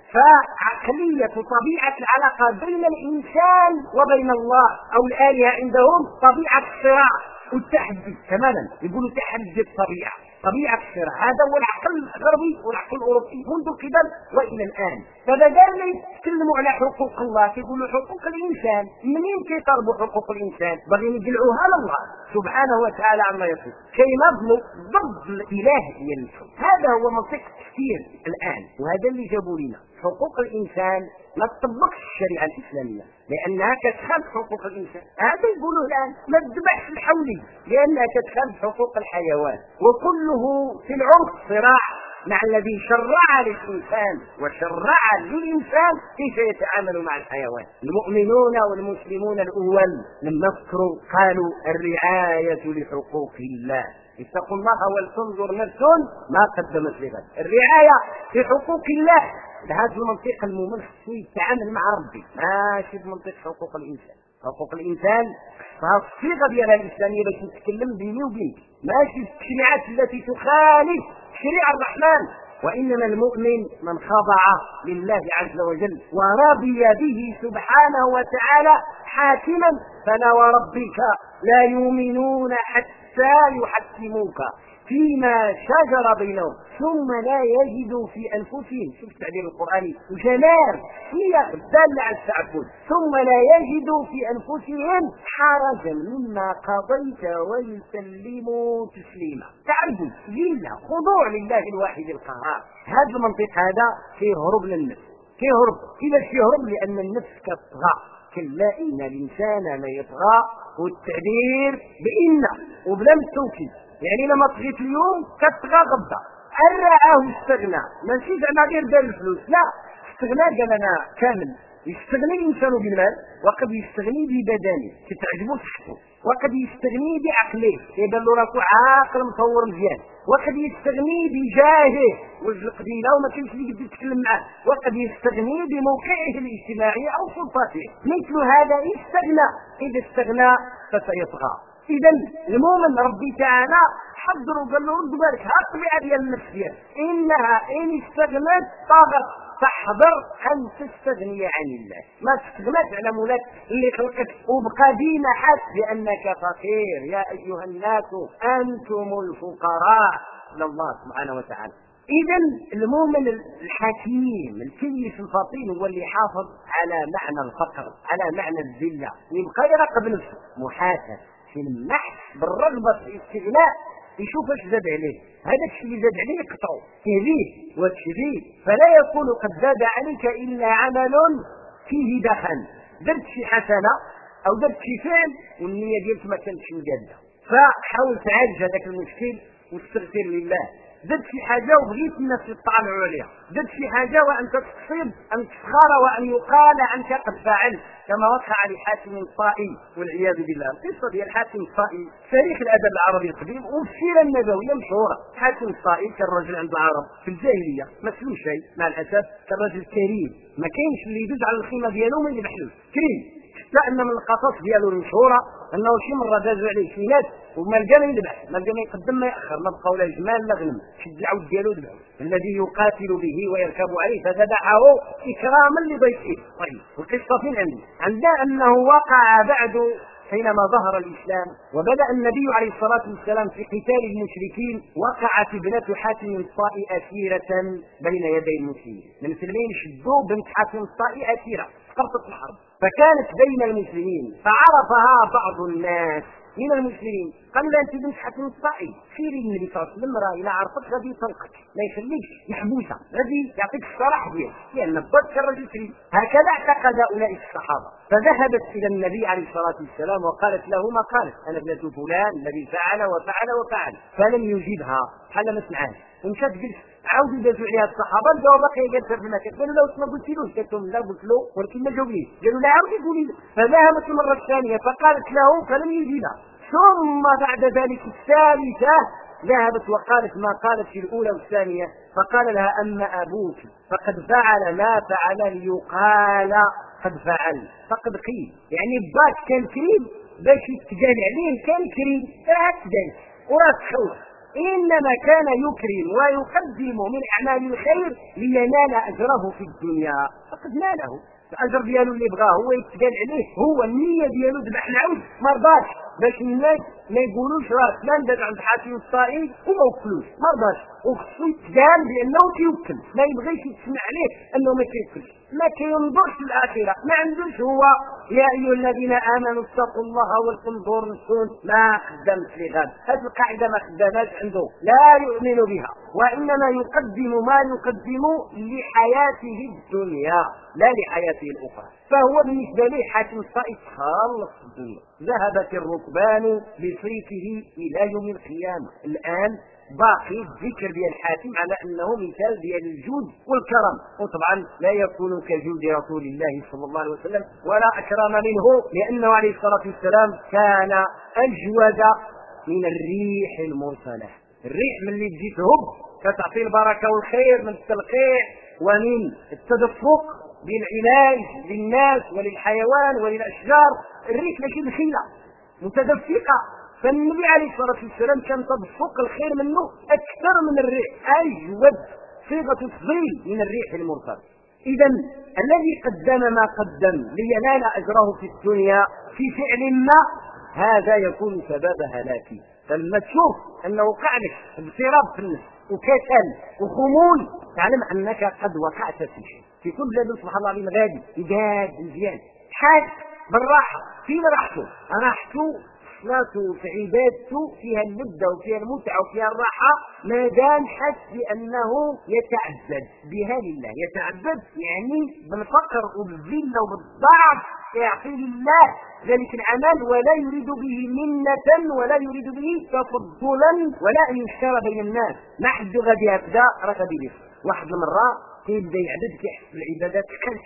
فعقليه وطبيعه العلاقه بين الانسان وبين الله او الالهه عندهم طبيعه الصراع والتحدي تماما. يقولوا تحدي الطبيعه طبيعه الصراع. هذا هو العقل الغربي والعقل الاوروبي منذ القدم والى الان. فبدل ما يتكلموا على حقوق الله كيقولوا حقوق الانسان. منين كيطالبوا حقوق الانسان؟ باغيين يدلعوها لله سبحانه وتعالى عما يقول كينظموا ضد الاله ديال الكون. هذا هو منطق التفكير الان وهذا اللي جابوا لنا. حقوق الانسان ما تطبقش الشريعه الاسلاميه لانها كتخالف حقوق الانسان. هذا يقولوا الان ما تذبحش الحولي لانها كتخالف حقوق الحيوان. وكله في العمق صراع مع الذي شرع للإنسان وشرع للإنسان كيف يتعامل مع الحيوان. المؤمنون والمسلمون الأول لما فكروا قالوا الرعاية لحقوق الله. اتقوا الله ولتنظر نفس ما قدمت لغد. الرعاية في حقوق الله بهذا المنطق المؤمن خصو يتعامل مع ربي ماشي بمنطق حقوق الإنسان. حقوق الإنسان فالصيغة ديالها الإسلامية باش نتكلم بيني وبينك ماشي التشريعات التي تخالف شريعة الرحمن. وإنما المؤمن من خضع لله عز وجل ورضي به سبحانه وتعالى حاكما. فلا وربك لا يؤمنون حتى يحكموك فيما شجر بينهم ثم لا يجدوا في أنفسهم. شوف التعبير القرآني وجلال هي الدالة على التعبد. ثم لا يجدوا في أنفسهم حرجا مما قضيت ويسلموا تسليما. تعبد لله خضوع لله الواحد القهار. هذا المنطق هذا فيه هرب للنفس. كيهرب كيفاش يهرب؟ لأن النفس كتطغى كلا إن الإنسان ليطغى، والتعبير بإن وبلا التوكيد، يعني لما طغيت اليوم كتطغى غدا. أن رآه استغنى، ماشي زعما غير دار الفلوس، لا، استغنى قال أنا كامل. يستغني الإنسان بالمال، وقد يستغني ببدنه تتعجبه صحته، وقد يستغني بعقله يبان له راسو عاقل مطور مزيان، وقد يستغني بجاهه وجه قبيله وما كاينش اللي يقدر يتكلم معاه، وقد يستغني بموقعه الاجتماعي او سلطته. مثل هذا استغنى، اذا استغنى فسيطغى. اذا المؤمن ربي تعالى حضروا قال له رد بالك ها الطبيعه ديال النفس ديالك انها ان استغنت طغت، فاحذر ان تستغني عن الله، ما تستغناش على مولاك اللي خلقك وبقى ديما حاس بانك فقير. يا ايها الناس انتم الفقراء الى الله سبحانه وتعالى. اذا المؤمن الحكيم الكيس الفطين هو اللي يحافظ على معنى الفقر، على معنى الذله، يبقى يراقب نفسه محاسب في المحس بالرغبه في الاستغناء، يشوف اش زاد عليه، هذا الشيء اللي زاد عليه يقطعه كذيه وتشذيه، فلا يكون قد زاد عليك الا عمل فيه دخن، درت شي حسنه او درت شي فعل والنيه ديالك ما كانتش مجاده، فحاول تعالج هذاك المشكل واستغفر لله. درت شي حاجه وبغيت الناس يطلعوا عليها، درت شي حاجه وانت تصيب ان تسخر وان يقال عنك قد فعلت، كما وقع لحاتم الطائي والعياذ بالله. القصه ديال حاتم الطائي تاريخ الادب العربي القديم والسيره النبويه مشهوره. حاتم الطائي كان رجل عند العرب في الجاهليه ما سلو شيء، مع الاسف كان رجل كريم، ما كاينش اللي يدوز على الخيمه ديالو من اللي بحلوش، كريم. حتى ان من القصص ديالو المشهوره انه شي مره دازوا عليه شي ناس وما لقى ما يذبح، ما لقى ما يقدم ما ياخر، ما بقاو لا جمال لا غنم، شد العود ديالو ذبحوا الذي يقاتل به ويركب عليه فذبحه اكراما لضيفه. طيب والقصه فين عندنا انه وقع بعد حينما ظهر الاسلام وبدا النبي عليه الصلاه والسلام في قتال المشركين، وقعت ابنه حاتم الطائي اسيره بين يدي المسلمين. المسلمين شدوا بنت حاتم الطائي اسيره سقطت الحرب، فكانت بين المسلمين، فعرفها بعض الناس من المسلمين، قالوا لها انت بنت حاتم الطائي، سيري للنبي صلى الله عليه وسلم راه الى عرفتك غادي يطلقك، ما يخليكش محبوسه، غادي يعطيك الصلاح ديالك، لان بغاك الرجل كريم. هكذا اعتقد اولئك الصحابه، فذهبت الى النبي عليه الصلاه والسلام وقالت له ما قالت، انا ابنه فلان الذي فعل وفعل وفعل، فلم يجيبها حل ما سمعاش، ومشات جلست عاودوا دازوا عليها الصحابه الجواب باقي جالسه في المكان، قالوا له ما قلتيلوش؟ قالت لهم لا قلت له ولكن ما جاوبنيش. قالوا لا عاودي قولي له، فذهبت المره الثانيه فقالت له فلم يجيبها، ثم بعد ذلك الثالثه ذهبت وقالت ما قالت في الاولى والثانيه، فقال لها اما ابوك فقد فعل ما فعل ليقال قد فعل فقد قيل، يعني باك كان كريم باش يتقال عليه كان كريم، راه تقال وراه تخوف، إنما كان يكرم ويقدم من أعمال الخير لينال أجره في الدنيا، فقد ناله الأجر ديالو اللي بغاه هو يتقال عليه، هو النية ديالو ذبح العود ما رضاش باش الناس ما يقولوش راه فلان داز عند حاتم الطائي وما وكلوش، ما رضاش، وخصو يتقال بأنه كيوكل، ما يبغيش يتسمع عليه أنه ما كيوكلش، ما كينظرش للآخرة، ما عندوش هو يا أيها الذين آمنوا اتقوا الله ولتنظر نفس ما قدمت لغد. هذه القاعدة ما خداماش عنده، لا يؤمن بها، وإنما يقدم ما يقدم لحياته الدنيا لا لحياته الأخرى. فهو بالنسبة له حاتم الطائي خلص الدنيا، ذهبت الركبان بصيته إلى يوم القيامة. الآن باقي الذكر ديال حاتم على انه مثال ديال الجود والكرم، وطبعا لا يكون كجود رسول الله صلى الله عليه وسلم ولا اكرم منه، لانه عليه الصلاه والسلام كان اجود من الريح المرسله. الريح من اللي تجي تهب كتعطي البركه والخير من التلقيح ومن التدفق بالعلاج للناس وللحيوان وللاشجار، الريح ماشي بخيله متدفقه، فالنبي عليه الصلاة والسلام كان تدفق الخير منه أكثر من الريح، أجود صيغة تفضيل من الريح المرسل. إذا الذي قدم ما قدم لينال أجره في الدنيا في فعل ما، هذا يكون سبب هلاكه. فلما تشوف أنه وقع لك اضطراب في النفس وكسل وخمول، تعلم أنك قد وقعت في شيء. في كل بلاد سبحان الله العظيم غادي يجاد مزيان، حاج بالراحة، فين راحته؟ راحته صلاته في عبادته فيها اللذة وفيها المتعة وفيها الراحة ما دام حس بأنه يتعبد بها لله. يتعبد يعني بالفقر وبالذلة وبالضعف يعطي لله ذلك العمل ولا يريد به منة ولا يريد به تفضلا ولا أن يشترى بين الناس. ما حد غادي هكذا راه غادي يلف. واحد المرة كيبدا يعبد كيحس بالعبادات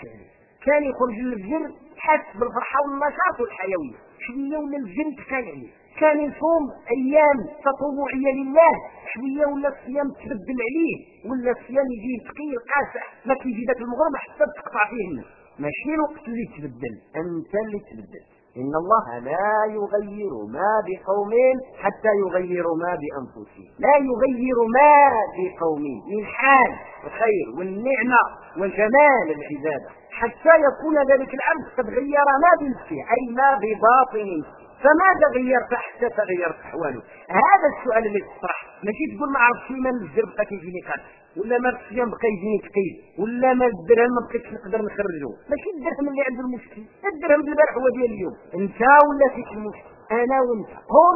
كان يخرج للفجر حس بالفرحة والنشاط والحيوية شوية ولا الفجر تكان عليه. كان يصوم أيام تطوعية لله شوية ولا الصيام تبدل عليه ولا الصيام يجي ثقيل قاسح ما كيجي ذاك المغرب حتى تقطع فيه النفس. ماشي الوقت اللي تبدل أنت اللي تبدل. إن الله لا يغير ما بقوم حتى يغيروا ما بأنفسهم. لا يغير ما بقوم من حال الخير والنعمة وجمال العبادة حتى يكون ذلك العبد قد غير ما بنفسه أي ما بباطن. فماذا غيرت حتى تغيرت أحواله؟ هذا السؤال اللي تطرح. ماشي تقول ما عرفتش ما الزر بقى كيجيني قاسي ولا ما الصيام بقى يجيني ثقيل ولا ما الدرهم ما بقيتش نقدر نخرجه. ماشي الدرهم اللي عنده المشكل، الدرهم البارح هو ديال اليوم. انت ولا فيك المشكل، انا وانت. قم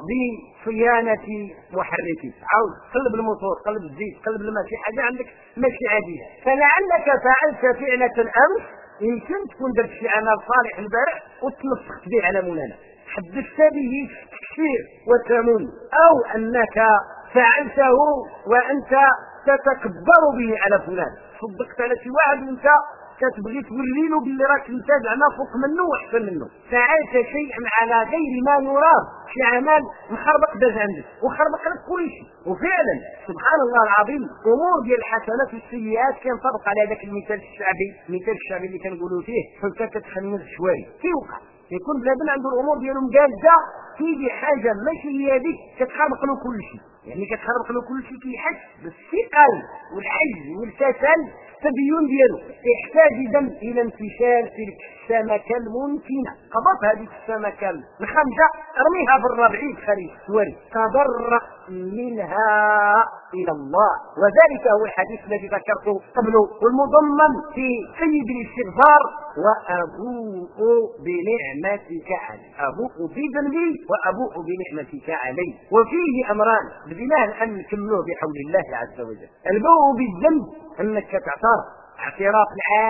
بصيانة محركك، عاود قلب الموتور قلب الزيت قلب الماء، شي حاجه عندك ماشي عاديه. فلعلك فعلت فعلة الامس يمكن تكون درت شي عمل صالح البارح وتنفخت به على مولانا، حدثت به تكفير وتمن، او انك فعلته وانت تتكبر به على فلان، صدقت على شي واحد وانت كتبغي توري له باللي راك انت زعما فوق منه واحسن منه. فعلت شيئا على غير ما يرام، شي عمل مخربق داز عندك وخربق لك كل شيء. وفعلا سبحان الله العظيم امور ديال الحسنات والسيئات كينطبق على هذاك المثال الشعبي اللي كنقولوا فيه فلك كتخنز شويه. كيوقع يكون بنادم عنده الامور ديالهم جاهزه تيجي حاجه ماشي هي هذيك كتخربق له كل شيء. يعني كتخربق له كل شيء كيحس بالثقل والعجز والكسل التبيين ديالو. يحتاج اذا الى انتشار تلك السمكه الممكنه. قبض هذه السمكه الخمسه ارميها بالربعين خليل سوري تضرع منها الى الله. وذلك هو الحديث الذي ذكرته قبله والمضمن في سيد الاستغفار وابوء بنعمتك علي. ابوء بذنبي وابوء بنعمتك علي. وفيه امران بديناه الان نكملوه بحول الله عز وجل. البوء بالذنب انك تعترف اعتراف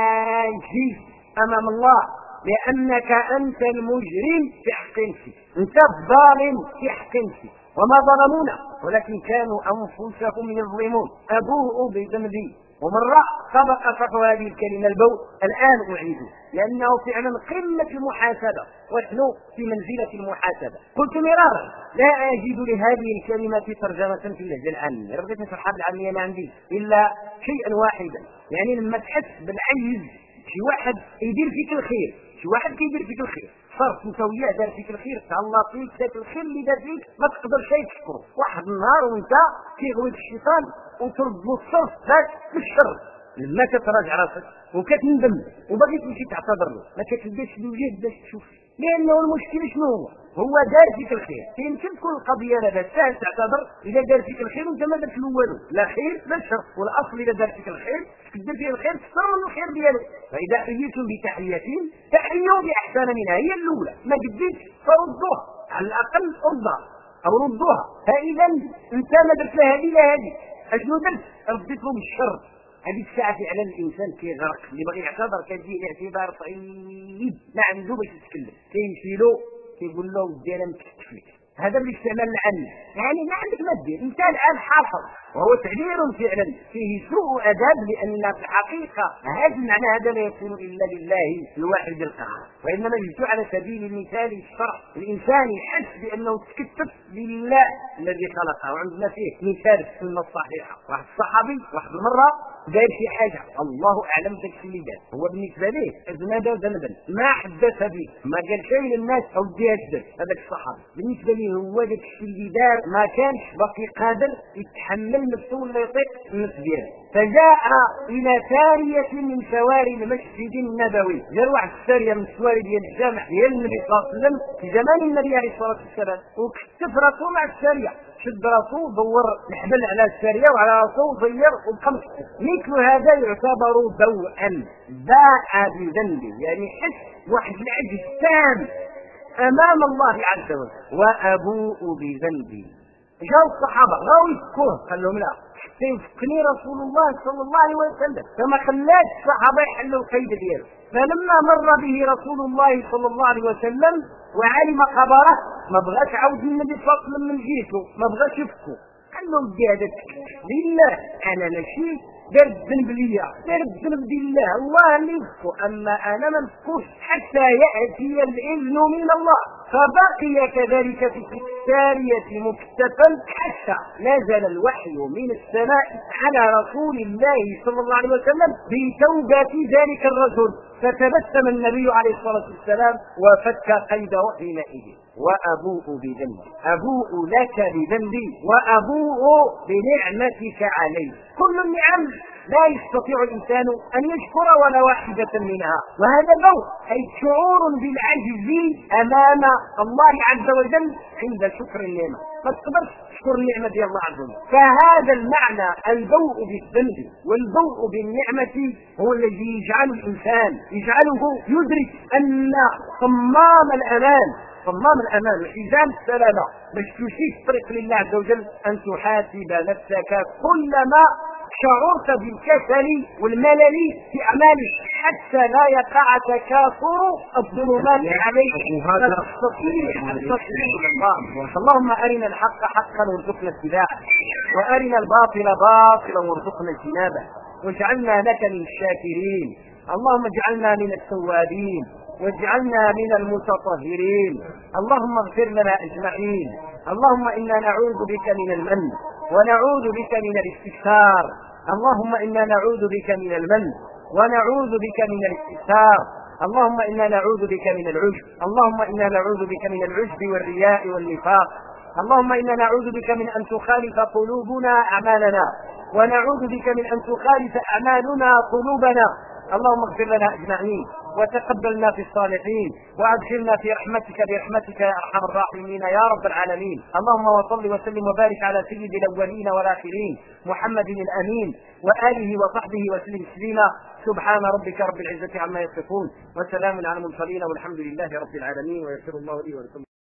العاجز امام الله لانك انت المجرم في حق نفسك، انت الظالم في حق نفسك. وما ظلمونا ولكن كانوا انفسهم يظلمون. ابوء بذنبي. ومرة سبق شرح هذه الكلمة البوء، الآن أعيده لأنه فعلا قمة المحاسبة ونحن في منزلة المحاسبة. قلت مرارا لا أجد لهذه الكلمة ترجمة في اللهجة العامية، رغبت نشرحها بالعامية ما عندي إلا شيئا واحدا. يعني لما تحس بالعجز شي واحد يدير فيك الخير، شي واحد كيدير فيك الخير صرت انت وياه دار فيك الخير تهلا فيك ذاك الخير اللي دار فيك ما تقدرش تشكره. واحد النهار وانت كيغويك الشيطان وترد له الصرف ذاك بالشر لما كتراجع راسك وكتندم وباغي تمشي تعتذر له ما كتلقاش الوجه باش تشوف، لانه المشكل شنو هو دار فيك الخير. يمكن تكون القضيه لاباس سهل تعتذر اذا دار فيك الخير وانت ما درت له والو، لا خير لا شر. والاصل اذا دار فيك الخير تقدر فيه الخير تكثر من الخير ديالو. فاذا حييتم بتحيه تحيوا باحسن منها هي الاولى، ما قديتش فردوها على الاقل ردها او ردوها. فاذا انت ما درت لها هذه لا هذه اشنو درت؟ رديت له بالشر. هذه الساعه فعلا الانسان كيغرق اللي بغى يعتذر كيجي الاعتذار صعيب ما عنده باش يتكلم، كيمشي له كيقول له ودي انا متكفلك. هذا بالاستعمال العامي، يعني ما عندك ما دير انت الان حافظ، وهو تعبير فعلا فيه سوء ادب لان في الحقيقه هذا المعنى هذا لا يكون الا لله الواحد القهار، وانما جئت على سبيل المثال الشرع. الانسان يحس بانه تكتف لله الذي خلقه. وعندنا فيه مثال في السنه الصحيحه، واحد الصحابي واحد المره دار شي حاجه الله اعلم ذاك اللي دار، هو بالنسبه ليه اذنب ذنبا ما حدث به ما قال شيء للناس او دير هذاك الصحابي بالنسبه ليه هو ذاك اللي دار ما كانش باقي قادر يتحمل نفسه ولا يطيق النفس ديالو. فجاء الى ساريه من سواري المسجد النبوي، جا واحد الساريه من السواري ديال الجامع ديال النبي صلى الله عليه وسلم في زمان النبي عليه الصلاه والسلام، وكتف راسه مع الساريه، شد راسه دور الحبل على الساريه وعلى راسه وغير وبقى. مثل هذا يعتبر ضوءا باء بذنبه، يعني حس واحد العجز تام أمام الله عز وجل. وأبوء بذنبي. جاءوا الصحابة غاوا يفكوه، قال لهم لا حتى يفكني رسول الله صلى الله عليه وسلم، فما خلاش الصحابة يحلوا القيد ديالو. فلما مر به رسول الله صلى الله عليه وسلم وعلم خبره ما بغاش عاود النبي صلى الله عليه وسلم من جهته، ما بغاش يفكو. قال لهم هذاك لله، انا ماشي دار الذنب ليا، دار الذنب لله، الله اللي يفكو، اما انا ما نفكوش حتى ياتي الاذن من الله. فبقي كذلك في السارية مكتفا حتى نزل الوحي من السماء على رسول الله صلى الله عليه وسلم بتوبة ذلك الرجل، فتبسم النبي عليه الصلاة والسلام وفك قيده حينئذ. وأبوء بذنبي، أبوء لك بذنبي وأبوء بنعمتك علي. كل النعم لا يستطيع الإنسان أن يشكر ولا واحدة منها، وهذا بوء أي شعور بالعجز أمام الله عز وجل عند شكر النعمة، ما تقدرش تشكر النعمة ديال الله عز وجل. فهذا المعنى البوء بالذنب والبوء بالنعمة هو الذي يجعل الإنسان يجعله يدرك أن صمام الأمان وحزام السلامة باش تمشي في طريق لله عز وجل أن تحاسب نفسك كلما شعرت بالكسل والملل في أعمالك حتى لا يقع تكاثر الظلمات عليك اللهم أرنا الحق حقا وارزقنا اتباعه، وأرنا الباطل باطلا وارزقنا اجتنابه، واجعلنا لك من الشاكرين. اللهم اجعلنا من التوابين واجعلنا من المتطهرين. اللهم اغفر لنا أجمعين. اللهم إنا نعوذ بك من المن ونعوذ بك من الاستكثار. اللهم إنا نعوذ بك من المن ونعوذ بك من الاستكثار. اللهم إنا نعوذ بك من العجب. اللهم إنا نعوذ بك من العجب والرياء والنفاق. اللهم إنا نعوذ بك من أن تخالف قلوبنا أعمالنا، ونعوذ بك من أن تخالف أعمالنا قلوبنا. اللهم اغفر لنا أجمعين وتقبلنا في الصالحين وأدخلنا في رحمتك برحمتك يا أرحم الراحمين يا رب العالمين. اللهم وصل وسلم وبارك على سيد الأولين والآخرين محمد الأمين وآله وصحبه وسلم تسليما. سبحان ربك رب العزة عما يصفون وسلام على المرسلين والحمد لله رب العالمين. ويغفر الله لي ولكم.